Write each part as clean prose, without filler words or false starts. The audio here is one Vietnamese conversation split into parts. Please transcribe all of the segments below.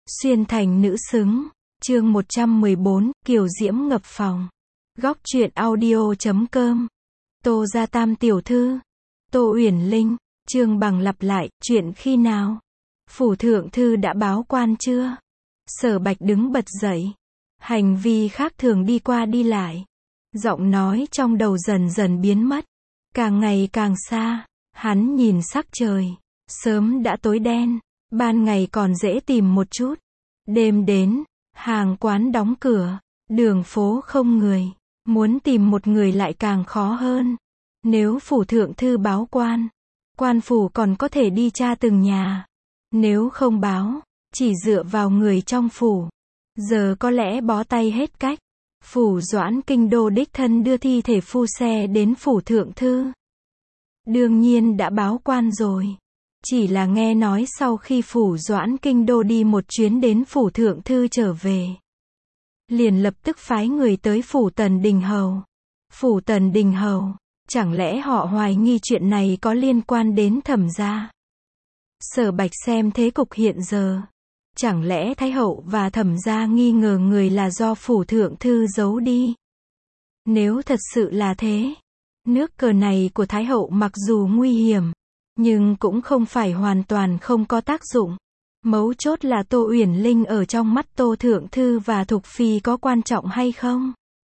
Xuyên thành nữ xứng, chương 114, kiều diễm ngập phòng. Góc truyện audio.com. Tô Gia Tam tiểu thư. Tô Uyển Linh, Trương Bằng lặp lại, chuyện khi nào? Phủ thượng thư đã báo quan chưa? Sở Bạch đứng bật dậy. Hành vi khác thường đi qua đi lại. Giọng nói trong đầu dần dần biến mất. Càng ngày càng xa. Hắn nhìn sắc trời. Sớm đã tối đen. Ban ngày còn dễ tìm một chút. Đêm đến, hàng quán đóng cửa, đường phố không người. Muốn tìm một người lại càng khó hơn. Nếu phủ thượng thư báo quan, quan phủ còn có thể đi tra từng nhà. Nếu không báo, chỉ dựa vào người trong phủ. Giờ có lẽ bó tay hết cách. Phủ Doãn kinh đô đích thân đưa thi thể phu xe đến phủ thượng thư. Đương nhiên đã báo quan rồi. Chỉ là nghe nói sau khi phủ Doãn kinh đô đi một chuyến đến phủ thượng thư trở về. Liền lập tức phái người tới phủ Tần Đình Hầu. Phủ Tần Đình Hầu, chẳng lẽ họ hoài nghi chuyện này có liên quan đến Thẩm gia? Sở Bạch xem thế cục hiện giờ. Chẳng lẽ Thái hậu và Thẩm gia nghi ngờ người là do phủ thượng thư giấu đi? Nếu thật sự là thế, nước cờ này của Thái hậu mặc dù nguy hiểm, nhưng cũng không phải hoàn toàn không có tác dụng. Mấu chốt là Tô Uyển Linh ở trong mắt Tô Thượng Thư và Thục Phi có quan trọng hay không?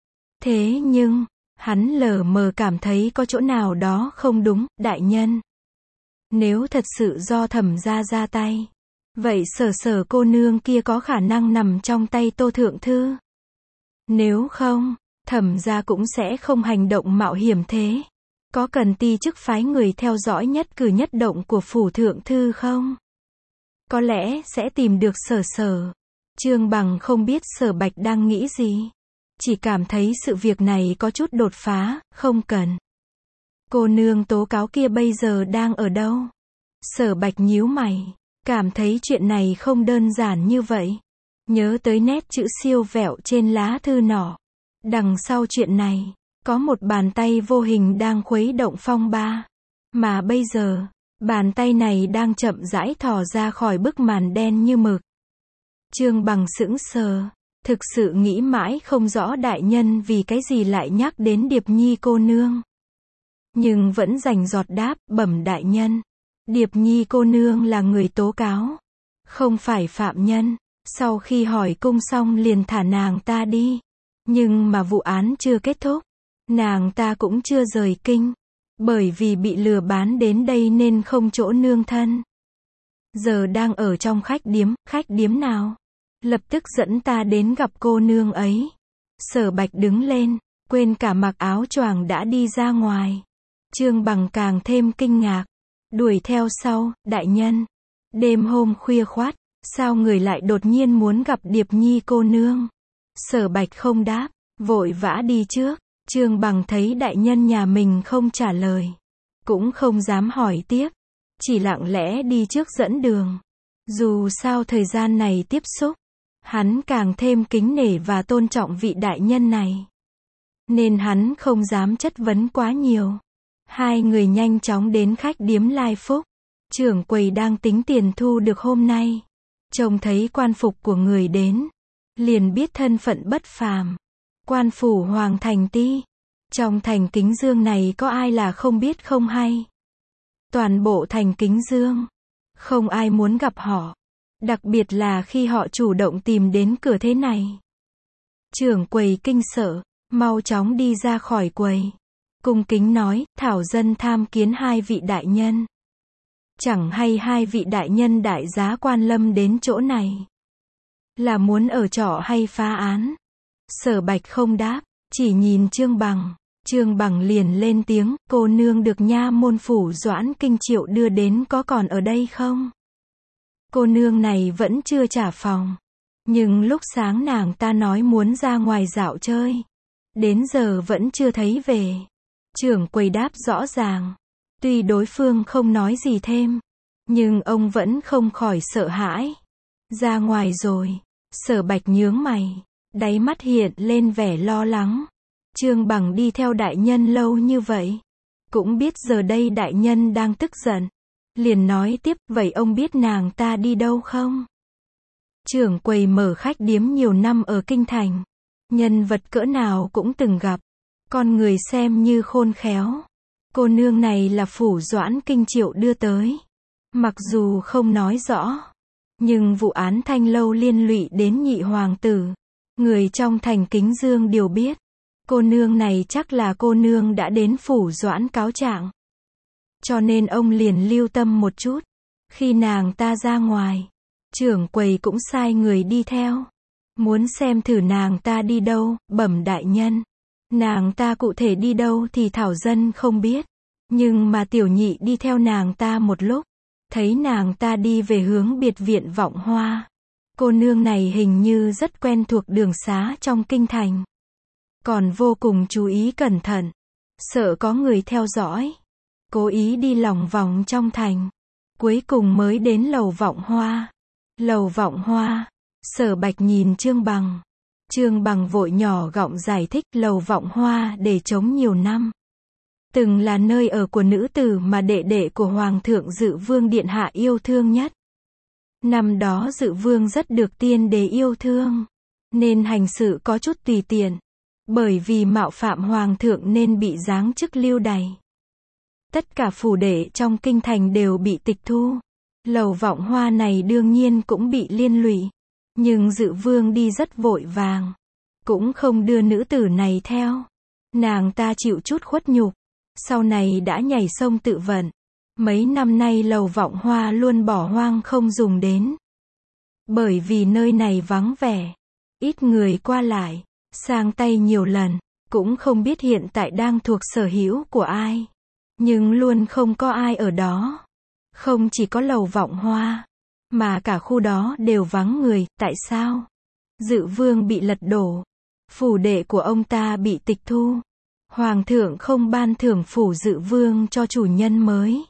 Thế nhưng, hắn lờ mờ cảm thấy có chỗ nào đó không đúng, đại nhân. Nếu thật sự do Thẩm gia ra tay, vậy Sở cô nương kia có khả năng nằm trong tay Tô Thượng Thư. Nếu không, Thẩm gia cũng sẽ không hành động mạo hiểm thế. Có cần ti chức phái người theo dõi nhất cử nhất động của phủ thượng thư không? Có lẽ sẽ tìm được Sở. Trương Bằng không biết Sở Bạch đang nghĩ gì. Chỉ cảm thấy sự việc này có chút đột phá, không cần. Cô nương tố cáo kia bây giờ đang ở đâu? Sở Bạch nhíu mày, cảm thấy chuyện này không đơn giản như vậy. Nhớ tới nét chữ siêu vẹo trên lá thư nọ. Đằng sau chuyện này, có một bàn tay vô hình đang khuấy động phong ba. Mà bây giờ, bàn tay này đang chậm rãi thò ra khỏi bức màn đen như mực. Trương Bằng sững sờ, thực sự nghĩ mãi không rõ đại nhân vì cái gì lại nhắc đến Điệp Nhi cô nương. Nhưng vẫn dành giọt đáp, bẩm đại nhân. Điệp Nhi cô nương là người tố cáo, không phải phạm nhân. Sau khi hỏi cung xong liền thả nàng ta đi. Nhưng mà vụ án chưa kết thúc. Nàng ta cũng chưa rời kinh, bởi vì bị lừa bán đến đây nên không chỗ nương thân. Giờ đang ở trong khách điếm nào? Lập tức dẫn ta đến gặp cô nương ấy. Sở Bạch đứng lên, quên cả mặc áo choàng đã đi ra ngoài. Trương Bằng càng thêm kinh ngạc, đuổi theo sau, đại nhân. Đêm hôm khuya khoắt, sao người lại đột nhiên muốn gặp Điệp Nhi cô nương? Sở Bạch không đáp, vội vã đi trước. Trương Bằng thấy đại nhân nhà mình không trả lời, cũng không dám hỏi tiếp, chỉ lặng lẽ đi trước dẫn đường. Dù sao thời gian này tiếp xúc, hắn càng thêm kính nể và tôn trọng vị đại nhân này, nên hắn không dám chất vấn quá nhiều. Hai người nhanh chóng đến khách điếm Lai Phúc. Trưởng quầy đang tính tiền thu được hôm nay, trông thấy quan phục của người đến, liền biết thân phận bất phàm. Quan phủ Hoàng Thành Ti. Trong thành Kính Dương này có ai là không biết không hay. Toàn bộ thành Kính Dương, không ai muốn gặp họ. Đặc biệt là khi họ chủ động tìm đến cửa thế này. Trưởng quầy kinh sợ, mau chóng đi ra khỏi quầy. Cung kính nói, thảo dân tham kiến hai vị đại nhân. Chẳng hay hai vị đại nhân đại giá quan lâm đến chỗ này là muốn ở trọ hay phá án? Sở Bạch không đáp, chỉ nhìn Trương Bằng. Trương Bằng liền lên tiếng, cô nương được nha môn phủ Doãn Kinh Triệu đưa đến có còn ở đây không? Cô nương này vẫn chưa trả phòng. Nhưng lúc sáng nàng ta nói muốn ra ngoài dạo chơi. Đến giờ vẫn chưa thấy về. Trưởng quầy đáp rõ ràng. Tuy đối phương không nói gì thêm, nhưng ông vẫn không khỏi sợ hãi. Ra ngoài rồi. Sở Bạch nhướng mày, đáy mắt hiện lên vẻ lo lắng. Trương Bằng đi theo đại nhân lâu như vậy, cũng biết giờ đây đại nhân đang tức giận. Liền nói tiếp, vậy ông biết nàng ta đi đâu không? Trưởng quầy mở khách điếm nhiều năm ở kinh thành. Nhân vật cỡ nào cũng từng gặp. Con người xem như khôn khéo. Cô nương này là Phủ Doãn Kinh Triệu đưa tới. Mặc dù không nói rõ, nhưng vụ án Thanh Lâu liên lụy đến nhị hoàng tử. Người trong thành Kính Dương đều biết. Cô nương này chắc là cô nương đã đến Phủ Doãn cáo trạng. Cho nên ông liền lưu tâm một chút. Khi nàng ta ra ngoài, trưởng quầy cũng sai người đi theo. Muốn xem thử nàng ta đi đâu, bẩm đại nhân. Nàng ta cụ thể đi đâu thì thảo dân không biết. Nhưng mà tiểu nhị đi theo nàng ta một lúc. Thấy nàng ta đi về hướng biệt viện Vọng Hoa. Cô nương này hình như rất quen thuộc đường xá trong kinh thành. Còn vô cùng chú ý cẩn thận. Sợ có người theo dõi. Cố ý đi lòng vòng trong thành. Cuối cùng mới đến lầu Vọng Hoa. Lầu Vọng Hoa. Sở Bạch nhìn Trương Bằng. Trương Bằng vội nhỏ gọng giải thích lầu Vọng Hoa để trống nhiều năm. Từng là nơi ở của nữ tử mà đệ đệ của Hoàng thượng Dự Vương Điện Hạ yêu thương nhất. Năm đó Dự Vương rất được tiên đế yêu thương. Nên hành sự có chút tùy tiện. Bởi vì mạo phạm Hoàng thượng nên bị giáng chức lưu đày. Tất cả phủ đệ trong kinh thành đều bị tịch thu. Lầu Vọng Hoa này đương nhiên cũng bị liên lụy. Nhưng Dự Vương đi rất vội vàng. Cũng không đưa nữ tử này theo. Nàng ta chịu chút khuất nhục. Sau này đã nhảy sông tự vận. Mấy năm nay lầu Vọng Hoa luôn bỏ hoang không dùng đến. Bởi vì nơi này vắng vẻ. Ít người qua lại. Sang tay nhiều lần. Cũng không biết hiện tại đang thuộc sở hữu của ai. Nhưng luôn không có ai ở đó. Không chỉ có lầu Vọng Hoa. Mà cả khu đó đều vắng người. Tại sao? Dự Vương bị lật đổ. Phủ đệ của ông ta bị tịch thu. Hoàng thượng không ban thưởng phủ Dự Vương cho chủ nhân mới.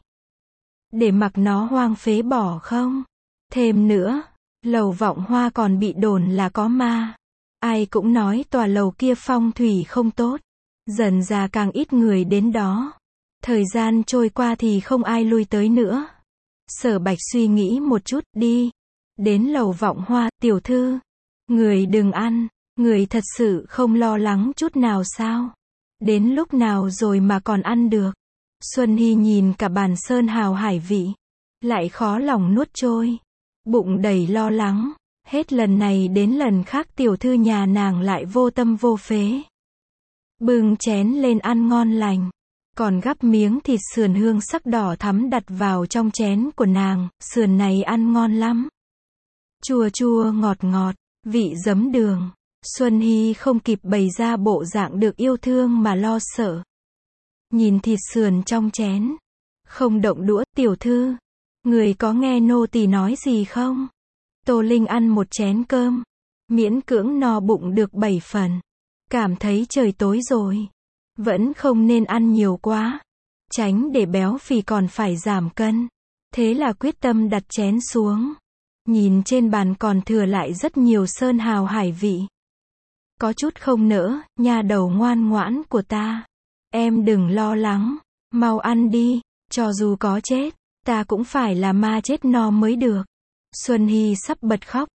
Để mặc nó hoang phế bỏ không? Thêm nữa, lầu Vọng Hoa còn bị đồn là có ma. Ai cũng nói tòa lầu kia phong thủy không tốt. Dần ra càng ít người đến đó. Thời gian trôi qua thì không ai lui tới nữa. Sở Bạch suy nghĩ một chút, đi. Đến lầu Vọng Hoa, tiểu thư. Người đừng ăn, người thật sự không lo lắng chút nào sao? Đến lúc nào rồi mà còn ăn được? Xuân Hy nhìn cả bàn sơn hào hải vị. Lại khó lòng nuốt trôi. Bụng đầy lo lắng. Hết lần này đến lần khác tiểu thư nhà nàng lại vô tâm vô phế. Bưng chén lên ăn ngon lành. Còn gắp miếng thịt sườn hương sắc đỏ thắm đặt vào trong chén của nàng. Sườn này ăn ngon lắm. Chua chua ngọt ngọt, vị giấm đường. Xuân Hy không kịp bày ra bộ dạng được yêu thương mà lo sợ. Nhìn thịt sườn trong chén. Không động đũa, tiểu thư. Người có nghe nô tỳ nói gì không? Tô Linh ăn một chén cơm. Miễn cưỡng no bụng được 7 phần. Cảm thấy trời tối rồi. Vẫn không nên ăn nhiều quá. Tránh để béo phì còn phải giảm cân. Thế là quyết tâm đặt chén xuống. Nhìn trên bàn còn thừa lại rất nhiều sơn hào hải vị. Có chút không nỡ, nha đầu ngoan ngoãn của ta. Em đừng lo lắng. Mau ăn đi. Cho dù có chết, ta cũng phải là ma chết no mới được. Xuân Hy sắp bật khóc.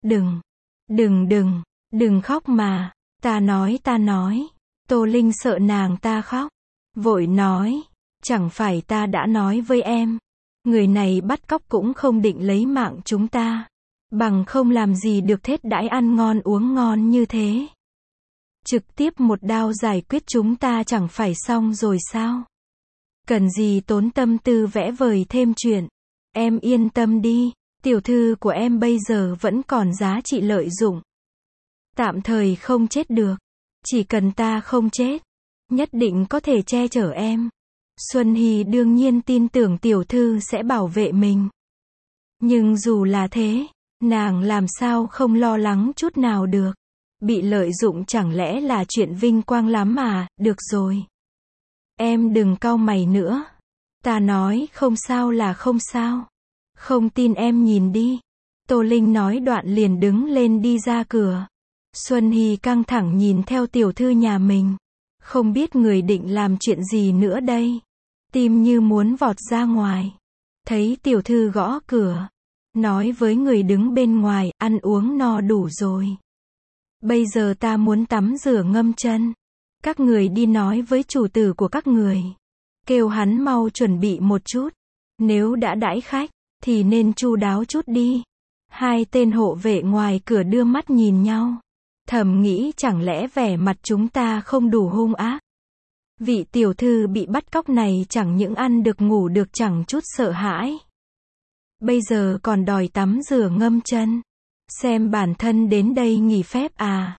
Đừng khóc mà. Ta nói. Tô Linh sợ nàng ta khóc. Vội nói. Chẳng phải ta đã nói với em. Người này bắt cóc cũng không định lấy mạng chúng ta. Bằng không làm gì được thết đãi ăn ngon uống ngon như thế. Trực tiếp một đao giải quyết chúng ta chẳng phải xong rồi sao? Cần gì tốn tâm tư vẽ vời thêm chuyện. Em yên tâm đi. Tiểu thư của em bây giờ vẫn còn giá trị lợi dụng. Tạm thời không chết được. Chỉ cần ta không chết, nhất định có thể che chở em. Xuân Hy đương nhiên tin tưởng tiểu thư sẽ bảo vệ mình. Nhưng dù là thế, nàng làm sao không lo lắng chút nào được. Bị lợi dụng chẳng lẽ là chuyện vinh quang lắm à? Được rồi. Em đừng cau mày nữa. Ta nói không sao là không sao. Không tin em nhìn đi. Tô Linh nói đoạn liền đứng lên đi ra cửa. Xuân Hy căng thẳng nhìn theo tiểu thư nhà mình. Không biết người định làm chuyện gì nữa đây. Tim như muốn vọt ra ngoài. Thấy tiểu thư gõ cửa. nói với người đứng bên ngoài, ăn uống no đủ rồi. Bây giờ ta muốn tắm rửa ngâm chân. Các người đi nói với chủ tử của các người. Kêu hắn mau chuẩn bị một chút. Nếu đã đãi khách, thì nên chu đáo chút đi. Hai tên hộ vệ ngoài cửa đưa mắt nhìn nhau. Thầm nghĩ chẳng lẽ vẻ mặt chúng ta không đủ hung ác. Vị tiểu thư bị bắt cóc này chẳng những ăn được ngủ được chẳng chút sợ hãi. Bây giờ còn đòi tắm rửa ngâm chân. Xem bản thân đến đây nghỉ phép à.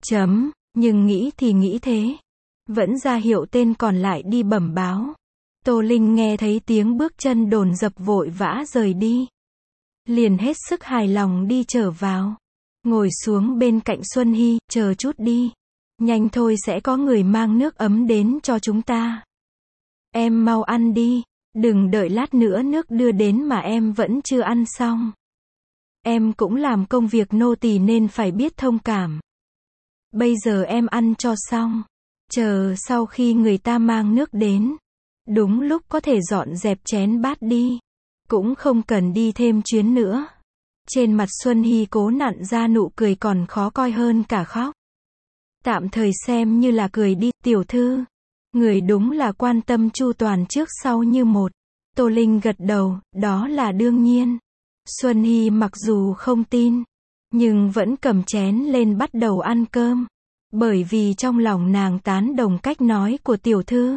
Nhưng nghĩ thì nghĩ thế. Vẫn ra hiệu tên còn lại đi bẩm báo. Tô Linh nghe thấy tiếng bước chân đồn dập vội vã rời đi. Liền hết sức hài lòng đi trở vào. Ngồi xuống bên cạnh Xuân Hy, chờ chút đi. Nhanh thôi sẽ có người mang nước ấm đến cho chúng ta. Em mau ăn đi. Đừng đợi lát nữa nước đưa đến mà em vẫn chưa ăn xong. Em cũng làm công việc nô tỳ nên phải biết thông cảm. Bây giờ em ăn cho xong. Chờ sau khi người ta mang nước đến. Đúng lúc có thể dọn dẹp chén bát đi. Cũng không cần đi thêm chuyến nữa. Trên mặt Xuân Hy cố nặn ra nụ cười còn khó coi hơn cả khóc. Tạm thời xem như là cười đi, tiểu thư. Người đúng là quan tâm chu toàn trước sau như một. Tô Linh gật đầu, đó là đương nhiên. Xuân Hy mặc dù không tin, nhưng vẫn cầm chén lên bắt đầu ăn cơm. Bởi vì trong lòng nàng tán đồng cách nói của tiểu thư.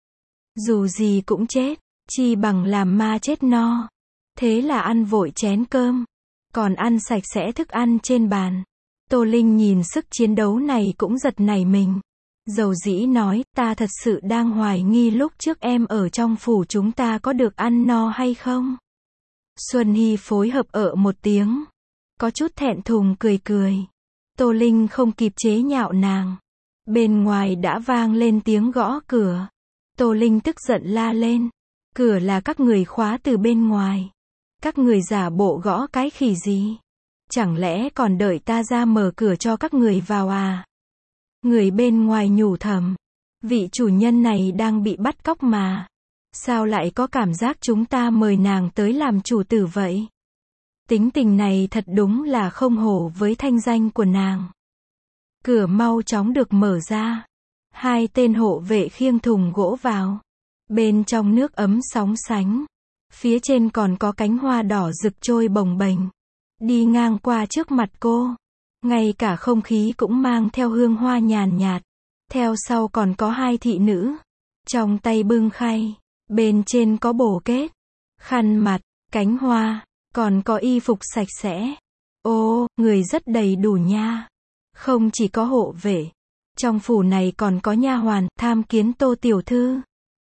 Dù gì cũng chết, chi bằng làm ma chết no. Thế là ăn vội chén cơm, còn ăn sạch sẽ thức ăn trên bàn. Tô Linh nhìn sức chiến đấu này cũng giật nảy mình. Dầu dĩ nói, ta thật sự đang hoài nghi lúc trước em ở trong phủ chúng ta có được ăn no hay không? Xuân Hy phối hợp một tiếng. Có chút thẹn thùng cười cười. Tô Linh không kịp chế nhạo nàng. Bên ngoài đã vang lên tiếng gõ cửa. Tô Linh tức giận la lên. Cửa là các người khóa từ bên ngoài. Các người giả bộ gõ cái khỉ gì? Chẳng lẽ còn đợi ta ra mở cửa cho các người vào à? Người bên ngoài nhủ thầm. Vị chủ nhân này đang bị bắt cóc mà. Sao lại có cảm giác chúng ta mời nàng tới làm chủ tử vậy? Tính tình này thật đúng là không hổ với thanh danh của nàng. Cửa mau chóng được mở ra. Hai tên hộ vệ khiêng thùng gỗ vào. Bên trong nước ấm sóng sánh. Phía trên còn có cánh hoa đỏ rực trôi bồng bềnh. Đi ngang qua trước mặt cô. Ngay cả không khí cũng mang theo hương hoa nhàn nhạt. Theo sau còn có hai thị nữ. Trong tay bưng khay. Bên trên có bổ kết, khăn mặt, cánh hoa, còn có y phục sạch sẽ. Ô, người rất đầy đủ nha. Không chỉ có hộ vệ. Trong phủ này còn có nha hoàn, tham kiến Tô tiểu thư.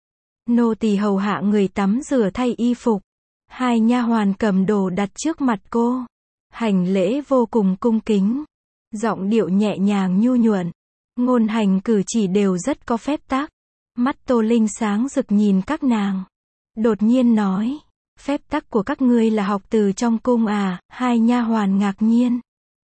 Nô tỳ hầu hạ người tắm rửa thay y phục. Hai nha hoàn cầm đồ đặt trước mặt cô. Hành lễ vô cùng cung kính. Giọng điệu nhẹ nhàng nhu nhuận. Ngôn hành cử chỉ đều rất có phép tắc. Mắt Tô Linh sáng rực nhìn các nàng. Đột nhiên nói. Phép tắc của các ngươi là học từ trong cung à? Hai nha hoàn ngạc nhiên.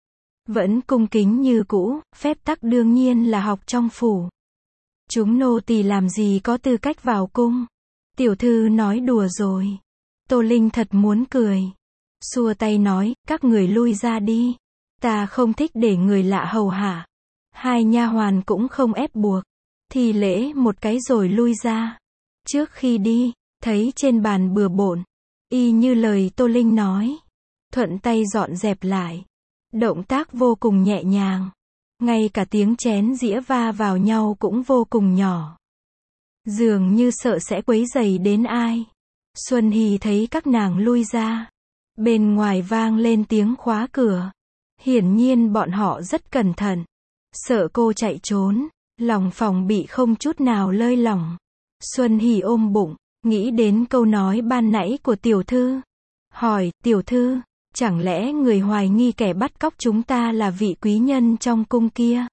Vẫn cung kính như cũ, phép tắc đương nhiên là học trong phủ. Chúng nô tỳ làm gì có tư cách vào cung. Tiểu thư nói đùa rồi. Tô Linh thật muốn cười. Xua tay nói, các người lui ra đi. Ta không thích để người lạ hầu hạ. Hai nha hoàn cũng không ép buộc. Thì lễ một cái rồi lui ra. Trước khi đi, thấy trên bàn bừa bộn. Y như lời Tô Linh nói. Thuận tay dọn dẹp lại. Động tác vô cùng nhẹ nhàng. Ngay cả tiếng chén dĩa va vào nhau cũng vô cùng nhỏ. Dường như sợ sẽ quấy rầy đến ai. Xuân Hy thấy các nàng lui ra. Bên ngoài vang lên tiếng khóa cửa. Hiển nhiên bọn họ rất cẩn thận. Sợ cô chạy trốn. Lòng phòng bị không chút nào lơi lỏng. Xuân Hỷ ôm bụng, nghĩ đến câu nói ban nãy của tiểu thư. Hỏi, tiểu thư, chẳng lẽ người hoài nghi kẻ bắt cóc chúng ta là vị quý nhân trong cung kia?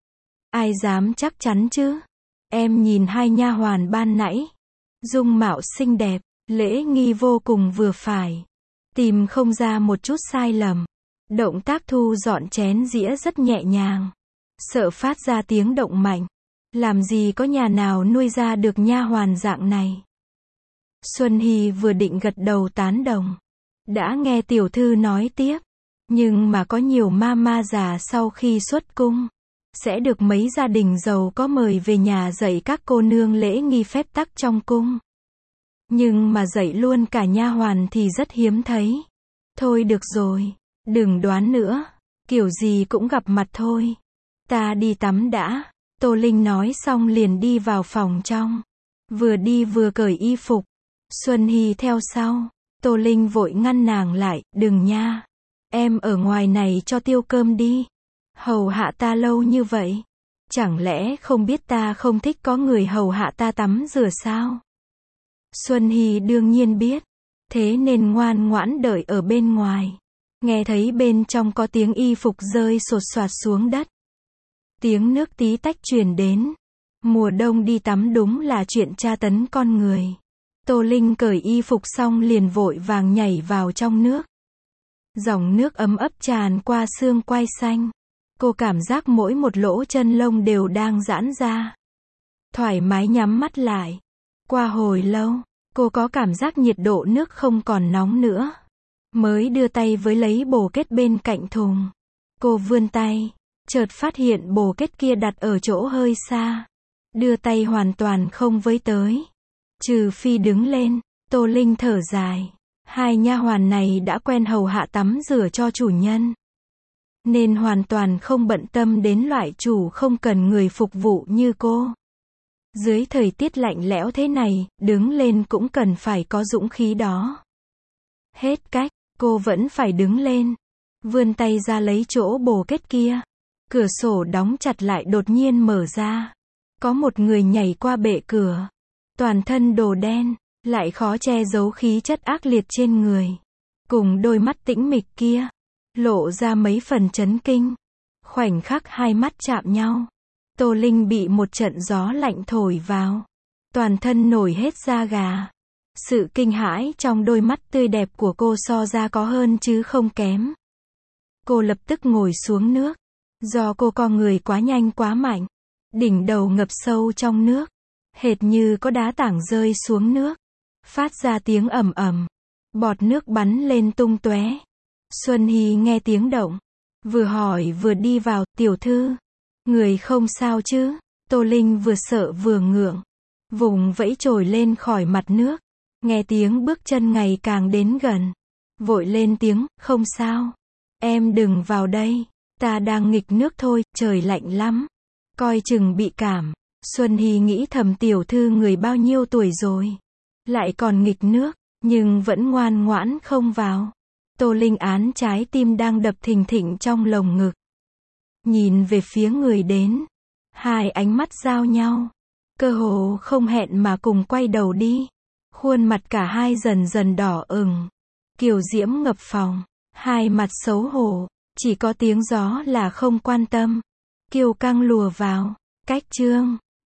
Ai dám chắc chắn chứ? Em nhìn hai nha hoàn ban nãy. Dung mạo xinh đẹp, lễ nghi vô cùng vừa phải. Tìm không ra một chút sai lầm. Động tác thu dọn chén dĩa rất nhẹ nhàng. Sợ phát ra tiếng động mạnh. Làm gì có nhà nào nuôi ra được nha hoàn dạng này. Xuân Hy vừa định gật đầu tán đồng. Đã nghe tiểu thư nói tiếp. Nhưng mà có nhiều ma già sau khi xuất cung, sẽ được mấy gia đình giàu có mời về nhà dạy các cô nương lễ nghi phép tắc trong cung. Nhưng mà dạy luôn cả nha hoàn thì rất hiếm thấy. Thôi được rồi, đừng đoán nữa, kiểu gì cũng gặp mặt thôi. Ta đi tắm đã. Tô Linh nói xong liền đi vào phòng trong. Vừa đi vừa cởi y phục. Xuân Hy theo sau. Tô Linh vội ngăn nàng lại, đừng nha. Em ở ngoài này cho tiêu cơm đi. Hầu hạ ta lâu như vậy. Chẳng lẽ không biết ta không thích có người hầu hạ ta tắm rửa sao? Xuân Hy đương nhiên biết. Thế nên ngoan ngoãn đợi ở bên ngoài. Nghe thấy bên trong có tiếng y phục rơi sột soạt xuống đất. Tiếng nước tí tách truyền đến. Mùa đông đi tắm đúng là chuyện tra tấn con người. Tô Linh cởi y phục xong liền vội vàng nhảy vào trong nước. Dòng nước ấm ấp tràn qua xương quai xanh. Cô cảm giác mỗi một lỗ chân lông đều đang giãn ra. Thoải mái nhắm mắt lại. Qua hồi lâu, cô có cảm giác nhiệt độ nước không còn nóng nữa. Mới đưa tay với lấy bồ kết bên cạnh thùng. Cô vươn tay, chợt phát hiện bồ kết kia đặt ở chỗ hơi xa. Đưa tay hoàn toàn không với tới. Trừ phi đứng lên. Tô Linh thở dài. Hai nha hoàn này đã quen hầu hạ tắm rửa cho chủ nhân, nên hoàn toàn không bận tâm đến loại chủ không cần người phục vụ như cô. Dưới thời tiết lạnh lẽo thế này, đứng lên cũng cần phải có dũng khí đó. Hết cách, cô vẫn phải đứng lên. Vươn tay ra lấy chỗ bồ kết kia. Cửa sổ đóng chặt lại đột nhiên mở ra. Có một người nhảy qua bệ cửa. Toàn thân đồ đen, lại khó che giấu khí chất ác liệt trên người. Cùng đôi mắt tĩnh mịch kia, lộ ra mấy phần chấn kinh. Khoảnh khắc hai mắt chạm nhau. Tô Linh bị một trận gió lạnh thổi vào. Toàn thân nổi hết da gà. Sự kinh hãi trong đôi mắt tươi đẹp của cô so ra có hơn chứ không kém. Cô lập tức ngồi xuống nước. Do cô co người quá nhanh quá mạnh. Đỉnh đầu ngập sâu trong nước. Hệt như có đá tảng rơi xuống nước. Phát ra tiếng ầm ầm. Bọt nước bắn lên tung tóe. Xuân Hy nghe tiếng động. Vừa hỏi vừa đi vào, tiểu thư. Người không sao chứ? Tô Linh vừa sợ vừa ngượng. Vùng vẫy trồi lên khỏi mặt nước. Nghe tiếng bước chân ngày càng đến gần. Vội lên tiếng, không sao. Em đừng vào đây. Ta đang nghịch nước thôi, trời lạnh lắm. Coi chừng bị cảm. Xuân Hy nghĩ thầm tiểu thư người bao nhiêu tuổi rồi. Lại còn nghịch nước, nhưng vẫn ngoan ngoãn không vào. Tô Linh án trái tim đang đập thình thịch trong lồng ngực. Nhìn về phía người đến. Hai ánh mắt giao nhau. Cơ hồ không hẹn mà cùng quay đầu đi. Khuôn mặt cả hai dần dần đỏ ửng. Kiều diễm ngập phòng. Hai mặt xấu hổ. Chỉ có tiếng gió là không quan tâm. Kiều căng lùa vào. Cách chương